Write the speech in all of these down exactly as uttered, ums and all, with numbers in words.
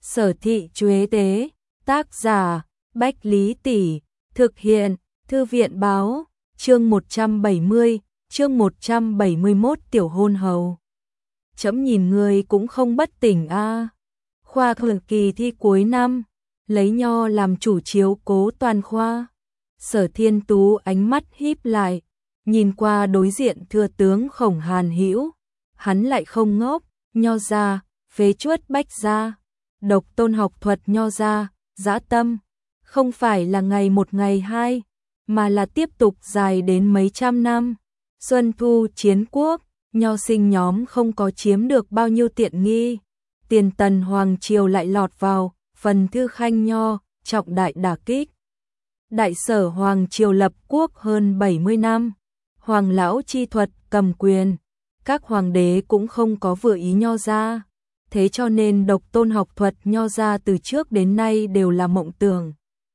Sở Thị Chuế Tế, tác giả, Bách Lý Tỷ, thực hiện, Thư viện báo, chương một trăm bảy mươi, chương một trăm bảy mươi mốt Tiểu Hôn Hầu. Chấm nhìn người cũng không bất tỉnh a. À. Khoa thường kỳ thi cuối năm, lấy nho làm chủ chiếu cố toàn khoa. Sở Thiên Tú ánh mắt híp lại, nhìn qua đối diện thừa tướng Khổng Hàn Hữu, hắn lại không ngốc, nho ra, phế chuất bách ra, độc tôn học thuật nho ra, dã tâm, không phải là ngày một ngày hai, mà là tiếp tục dài đến mấy trăm năm. Xuân thu chiến quốc, nho sinh nhóm không có chiếm được bao nhiêu tiện nghi, tiền tần hoàng triều lại lọt vào, phần thư khanh nho, trọng đại đả kích. Đại sở hoàng triều lập quốc hơn bảy mươi năm, hoàng lão chi thuật cầm quyền, các hoàng đế cũng không có vừa ý nho ra, thế cho nên độc tôn học thuật nho ra từ trước đến nay đều là mộng tưởng.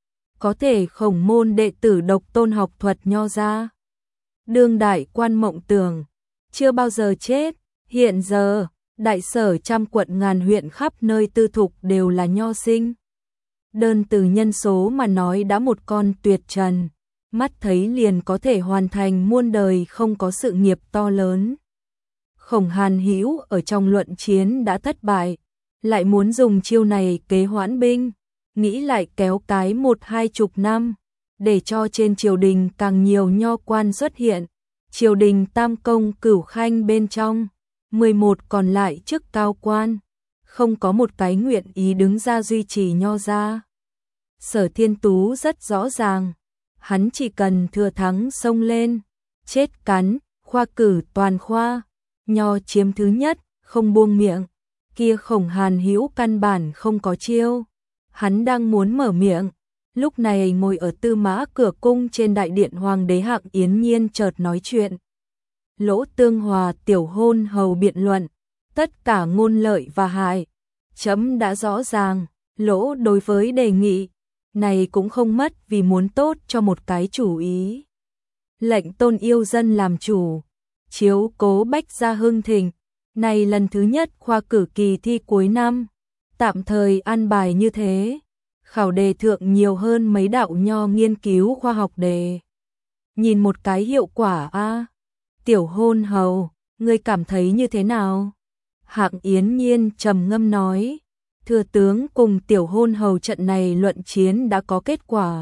Có thể Khổng môn đệ tử độc tôn học thuật nho ra. Đương đại quan mộng tưởng, chưa bao giờ chết, hiện giờ, đại sở trăm quận ngàn huyện khắp nơi tư thục đều là nho sinh. Đơn từ nhân số mà nói đã một con tuyệt trần, mắt thấy liền có thể hoàn thành muôn đời không có sự nghiệp to lớn. Khổng Hàn Hữu ở trong luận chiến đã thất bại, lại muốn dùng chiêu này kế hoãn binh, nghĩ lại kéo cái một hai chục năm, để cho trên triều đình càng nhiều nho quan xuất hiện. Triều đình tam công cửu khanh bên trong, mười một còn lại chức cao quan, không có một cái nguyện ý đứng ra duy trì nho ra. Sở Thiên Tú rất rõ ràng, hắn chỉ cần thừa thắng xông lên, chết cắn, khoa cử toàn khoa, nho chiếm thứ nhất, không buông miệng. Kia Khổng Hàn Hữu căn bản không có chiêu, hắn đang muốn mở miệng, lúc này ngồi ở Tư Mã Cửa cung trên đại điện hoàng đế Hạng Yến Nhiên chợt nói chuyện. Lỗ Tương Hòa tiểu hôn hầu biện luận, tất cả ngôn lợi và hại, chấm đã rõ ràng. Lỗ đối với đề nghị này cũng không mất vì muốn tốt cho một cái chủ ý. Lệnh tôn yêu dân làm chủ, chiếu cố bách gia hưng thịnh. Này lần thứ nhất khoa cử kỳ thi cuối năm, tạm thời an bài như thế. Khảo đề thượng nhiều hơn mấy đạo nho nghiên cứu khoa học đề. Nhìn một cái hiệu quả a. À. Tiểu hôn hầu, ngươi cảm thấy như thế nào? Hạng Yến Nhiên trầm ngâm nói, thừa tướng cùng tiểu hôn hầu trận này luận chiến đã có kết quả.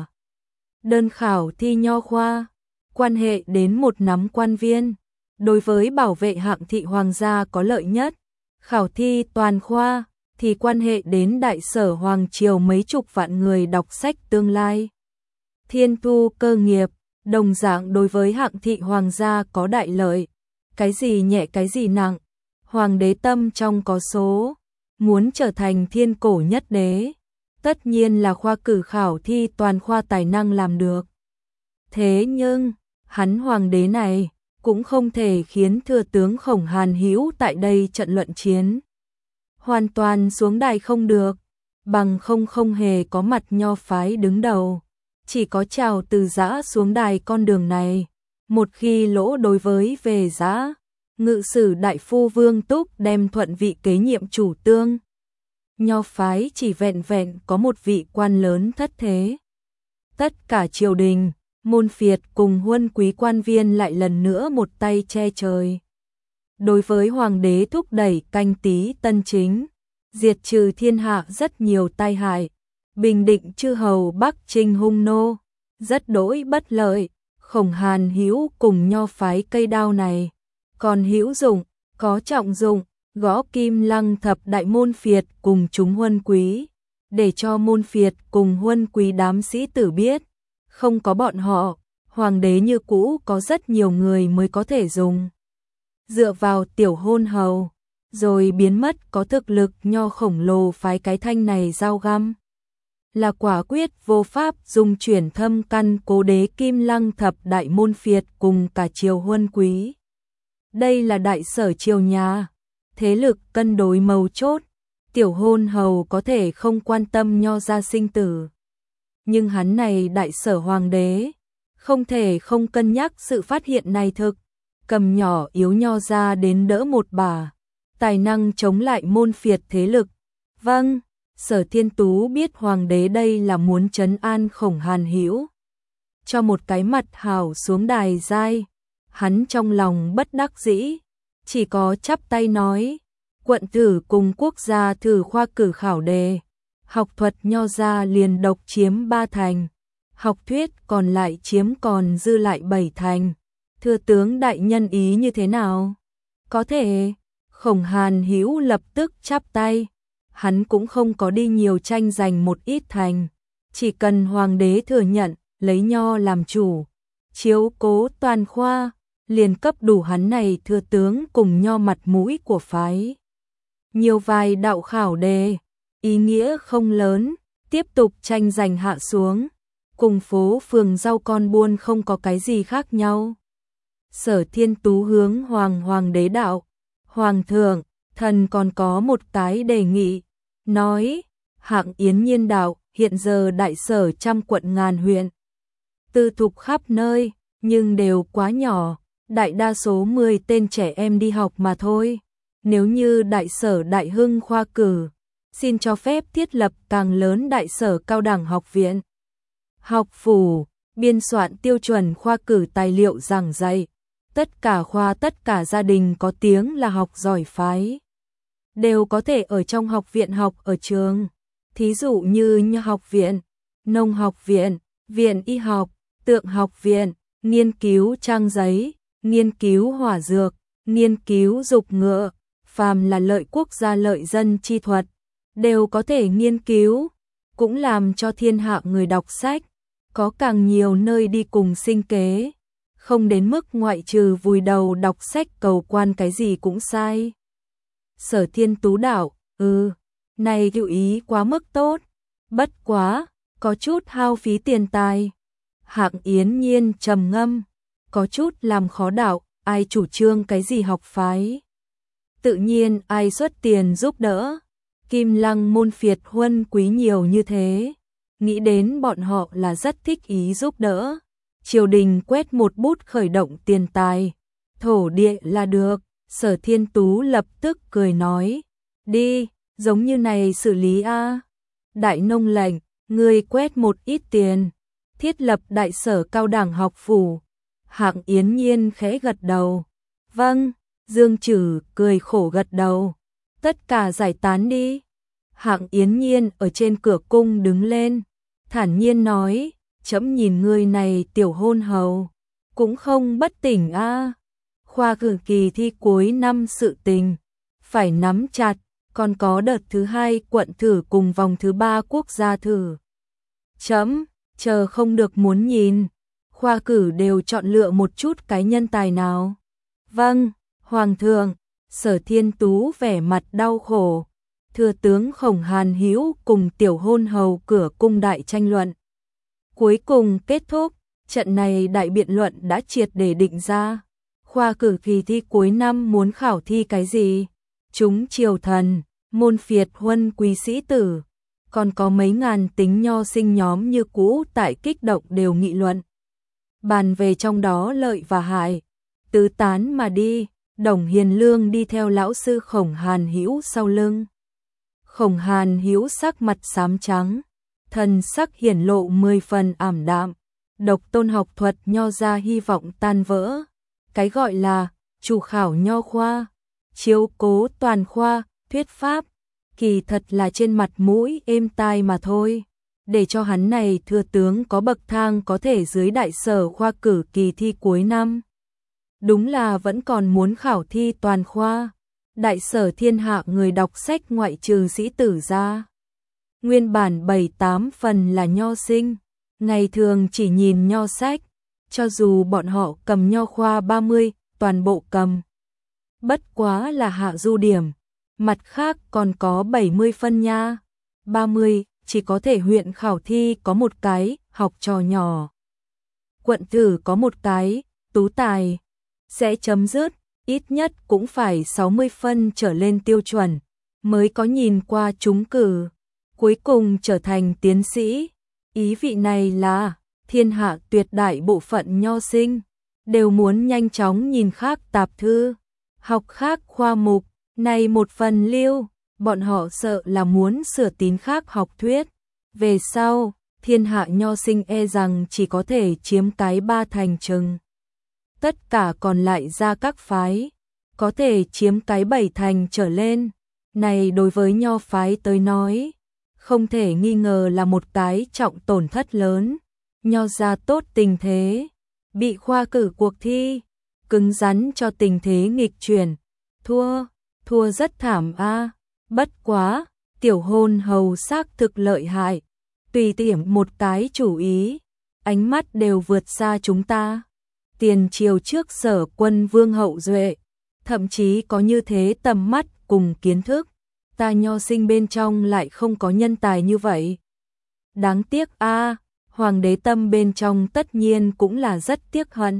Đơn khảo thi nho khoa, quan hệ đến một nắm quan viên, đối với bảo vệ Hạng thị hoàng gia có lợi nhất. Khảo thi toàn khoa thì quan hệ đến đại sở hoàng triều mấy chục vạn người đọc sách tương lai. Thiên thu cơ nghiệp, đồng dạng đối với Hạng thị hoàng gia có đại lợi. Cái gì nhẹ cái gì nặng, hoàng đế tâm trong có số, muốn trở thành thiên cổ nhất đế, tất nhiên là khoa cử khảo thi toàn khoa tài năng làm được. Thế nhưng, hắn hoàng đế này cũng không thể khiến thừa tướng Khổng Hàn Hữu tại đây trận luận chiến hoàn toàn xuống đài không được, bằng không không hề có mặt nho phái đứng đầu, chỉ có Trào Từ Giã xuống đài con đường này. Một khi Lỗ đối với về Giã, ngự sử đại phu Vương Túc đem thuận vị kế nhiệm chủ tương, nho phái chỉ vẹn vẹn có một vị quan lớn thất thế. Tất cả triều đình, môn phiệt cùng huân quý quan viên lại lần nữa một tay che trời. Đối với hoàng đế thúc đẩy canh tí tân chính, diệt trừ thiên hạ rất nhiều tai hại, bình định chư hầu Bắc Trinh hung nô, rất đỗi bất lợi. Khổng Hàn Hữu cùng nho phái cây đao này, còn hữu dụng, có trọng dụng, gõ kim lăng thập đại môn phiệt cùng chúng huân quý, để cho môn phiệt cùng huân quý đám sĩ tử biết, không có bọn họ, hoàng đế như cũ có rất nhiều người mới có thể dùng. Dựa vào tiểu hôn hầu, rồi biến mất có thực lực nho khổng lồ phái cái thanh này giao găm, là quả quyết vô pháp dùng chuyển thâm căn cố đế kim lăng thập đại môn phiệt cùng cả triều huân quý. Đây là đại sở triều nhà, thế lực cân đối mấu chốt, tiểu hôn hầu có thể không quan tâm nho ra sinh tử. Nhưng hắn này đại sở hoàng đế, không thể không cân nhắc sự phát hiện này thực, cầm nhỏ yếu nho ra đến đỡ một bà, tài năng chống lại môn phiệt thế lực. Vâng, Sở Thiên Tú biết hoàng đế đây là muốn trấn an Khổng Hàn Hữu, cho một cái mặt hảo xuống đài giai. Hắn trong lòng bất đắc dĩ, chỉ có chắp tay nói, quận thử cùng quốc gia thử khoa cử khảo đề, học thuật nho gia liền độc chiếm ba thành, học thuyết còn lại chiếm còn dư lại bảy thành. Thưa tướng đại nhân ý như thế nào? Có thể. Khổng Hàn Hữu lập tức chắp tay. Hắn cũng không có đi nhiều tranh giành một ít thành, chỉ cần hoàng đế thừa nhận, lấy nho làm chủ, chiếu cố toàn khoa, liền cấp đủ hắn này thừa tướng cùng nho mặt mũi của phái. Nhiều vài đạo khảo đề, ý nghĩa không lớn, tiếp tục tranh giành hạ xuống, cùng phố phường rau con buôn không có cái gì khác nhau. Sở Thiên Tú hướng hoàng hoàng đế đạo, hoàng thượng, thần còn có một cái đề nghị, nói, hạng Yến Nhiên đạo, hiện giờ đại sở trăm quận ngàn huyện, tư thục khắp nơi, nhưng đều quá nhỏ, đại đa số mười tên trẻ em đi học mà thôi. Nếu như đại sở đại hưng khoa cử, xin cho phép thiết lập càng lớn đại sở cao đẳng học viện, học phủ, biên soạn tiêu chuẩn khoa cử tài liệu giảng dạy, tất cả khoa tất cả gia đình có tiếng là học giỏi phái, đều có thể ở trong học viện học ở trường, thí dụ như nho học viện, nông học viện, viện y học, tượng học viện, nghiên cứu trang giấy, nghiên cứu hỏa dược, nghiên cứu dục ngựa, phàm là lợi quốc gia lợi dân chi thuật, đều có thể nghiên cứu, cũng làm cho thiên hạ người đọc sách, có càng nhiều nơi đi cùng sinh kế, không đến mức ngoại trừ vùi đầu đọc sách cầu quan cái gì cũng sai. Sở Thiên Tú đạo, ừ, này hữu ý quá mức tốt, bất quá, có chút hao phí tiền tài. Hạng Yến Nhiên trầm ngâm, có chút làm khó đạo, ai chủ trương cái gì học phái. Tự nhiên ai xuất tiền giúp đỡ, Kim Lăng môn phiệt huân quý nhiều như thế, nghĩ đến bọn họ là rất thích ý giúp đỡ. Triều đình quét một bút khởi động tiền tài, thổ địa là được. Sở Thiên Tú lập tức cười nói, đi, giống như này xử lý a. Đại nông lệnh, người quét một ít tiền, thiết lập đại sở cao đẳng học phủ. Hạng Yến Nhiên khẽ gật đầu, vâng. Dương Trử cười khổ gật đầu, tất cả giải tán đi. Hạng Yến Nhiên ở trên cửa cung đứng lên, thản nhiên nói, chấm nhìn người này tiểu hôn hầu, cũng không bất tỉnh a. À. Khoa cử kỳ thi cuối năm sự tình, phải nắm chặt, còn có đợt thứ hai quận thử cùng vòng thứ ba quốc gia thử. Chấm, chờ không được muốn nhìn, khoa cử đều chọn lựa một chút cái nhân tài nào. Vâng, Hoàng thượng. Sở Thiên Tú vẻ mặt đau khổ. Thừa tướng Khổng Hàn Hữu cùng tiểu hôn hầu cửa cung đại tranh luận. Cuối cùng kết thúc, trận này đại biện luận đã triệt để định ra. Khoa cử kỳ thi cuối năm muốn khảo thi cái gì? Chúng triều thần, môn phiệt huân quý sĩ tử, còn có mấy ngàn tính nho sinh nhóm như cũ tại kích động đều nghị luận. Bàn về trong đó lợi và hại, tứ tán mà đi. Đồng Hiền Lương đi theo lão sư Khổng Hàn Hữu sau lưng. Khổng Hàn Hữu sắc mặt xám trắng, thần sắc hiển lộ mười phần ảm đạm. Độc tôn học thuật nho ra hy vọng tan vỡ. Cái gọi là chủ khảo nho khoa, chiếu cố toàn khoa, thuyết pháp, kỳ thật là trên mặt mũi êm tai mà thôi. Để cho hắn này thừa tướng có bậc thang có thể dưới đại sở khoa cử kỳ thi cuối năm. Đúng là vẫn còn muốn khảo thi toàn khoa. Đại sở thiên hạ người đọc sách ngoại trừ sĩ tử ra. Nguyên bản bảy tám phần là nho sinh, ngày thường chỉ nhìn nho sách, cho dù bọn họ cầm nho khoa ba mươi, toàn bộ cầm. Bất quá là hạ du điểm, mặt khác còn có bảy mươi phân nha. ba mươi, chỉ có thể huyện khảo thi có một cái, học trò nhỏ. Quận thử có một cái, tú tài. Sẽ chấm dứt, ít nhất cũng phải sáu mươi phân trở lên tiêu chuẩn, mới có nhìn qua trúng cử, cuối cùng trở thành tiến sĩ. Ý vị này là, thiên hạ tuyệt đại bộ phận nho sinh, đều muốn nhanh chóng nhìn khác tạp thư, học khác khoa mục, này một phần lưu, bọn họ sợ là muốn sửa tín khác học thuyết. Về sau, thiên hạ nho sinh e rằng chỉ có thể chiếm cái ba thành chừng. Tất cả còn lại ra các phái, có thể chiếm cái bảy thành trở lên. Này đối với nho phái tới nói, không thể nghi ngờ là một cái trọng tổn thất lớn. Nho gia tốt tình thế, bị khoa cử cuộc thi, cứng rắn cho tình thế nghịch chuyển, thua, thua rất thảm a. Bất quá, tiểu hôn hầu xác thực lợi hại, tùy tiện một cái chủ ý, ánh mắt đều vượt xa chúng ta. Tiền triều trước Sở Quân Vương hậu duệ, thậm chí có như thế tầm mắt cùng kiến thức, ta nho sinh bên trong lại không có nhân tài như vậy. Đáng tiếc a, hoàng đế tâm bên trong tất nhiên cũng là rất tiếc hận.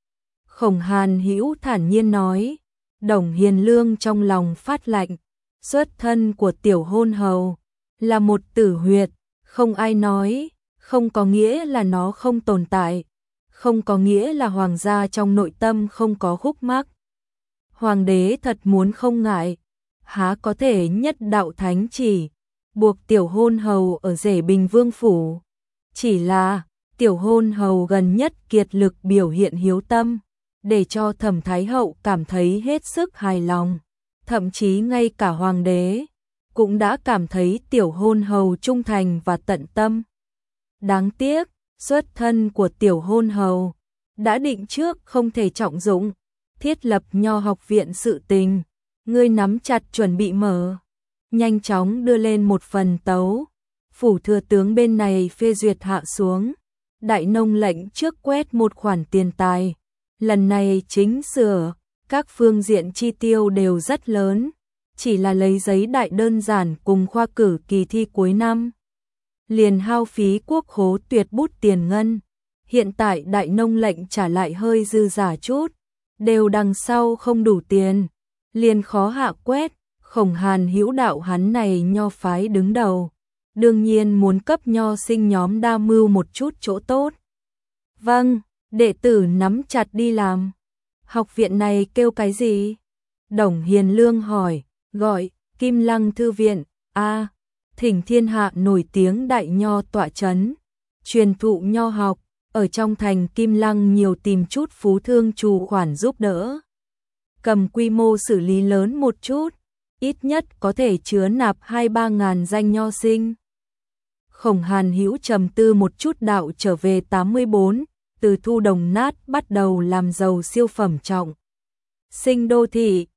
Khổng Hàn Hữu thản nhiên nói, Đồng Hiền Lương trong lòng phát lạnh, xuất thân của tiểu hôn hầu là một tử huyệt, không ai nói, không có nghĩa là nó không tồn tại, không có nghĩa là hoàng gia trong nội tâm không có khúc mắc. Hoàng đế thật muốn không ngại, há có thể nhất đạo thánh chỉ, buộc tiểu hôn hầu ở rể Bình Vương phủ. Chỉ là, tiểu hôn hầu gần nhất kiệt lực biểu hiện hiếu tâm, để cho Thẩm Thái Hậu cảm thấy hết sức hài lòng. Thậm chí ngay cả hoàng đế cũng đã cảm thấy tiểu hôn hầu trung thành và tận tâm. Đáng tiếc, xuất thân của tiểu hôn hầu đã định trước không thể trọng dụng, thiết lập nho học viện sự tình, ngươi nắm chặt chuẩn bị mở. Nhanh chóng đưa lên một phần tấu, phủ thừa tướng bên này phê duyệt hạ xuống. Đại nông lệnh trước quét một khoản tiền tài, lần này chính sửa, các phương diện chi tiêu đều rất lớn, chỉ là lấy giấy đại đơn giản cùng khoa cử kỳ thi cuối năm. Liền hao phí quốc khố tuyệt bút tiền ngân, hiện tại đại nông lệnh trả lại hơi dư giả chút, đều đằng sau không đủ tiền, liền khó hạ quét. Khổng Hàn Hữu đạo hắn này nho phái đứng đầu, đương nhiên muốn cấp nho sinh nhóm đa mưu một chút chỗ tốt. Vâng, đệ tử nắm chặt đi làm. Học viện này kêu cái gì? Đồng Hiền Lương hỏi, gọi Kim Lăng Thư viện. A, thỉnh thiên hạ nổi tiếng đại nho tọa chấn, truyền thụ nho học, ở trong thành Kim Lăng nhiều tìm chút phú thương trù khoản giúp đỡ. Cầm quy mô xử lý lớn một chút, ít nhất có thể chứa nạp hai ba ngàn danh nho sinh. Khổng Hàn Hữu trầm tư một chút đạo trở về tám mươi bốn, từ thu đồng nát bắt đầu làm giàu siêu phẩm trọng sinh đô thị,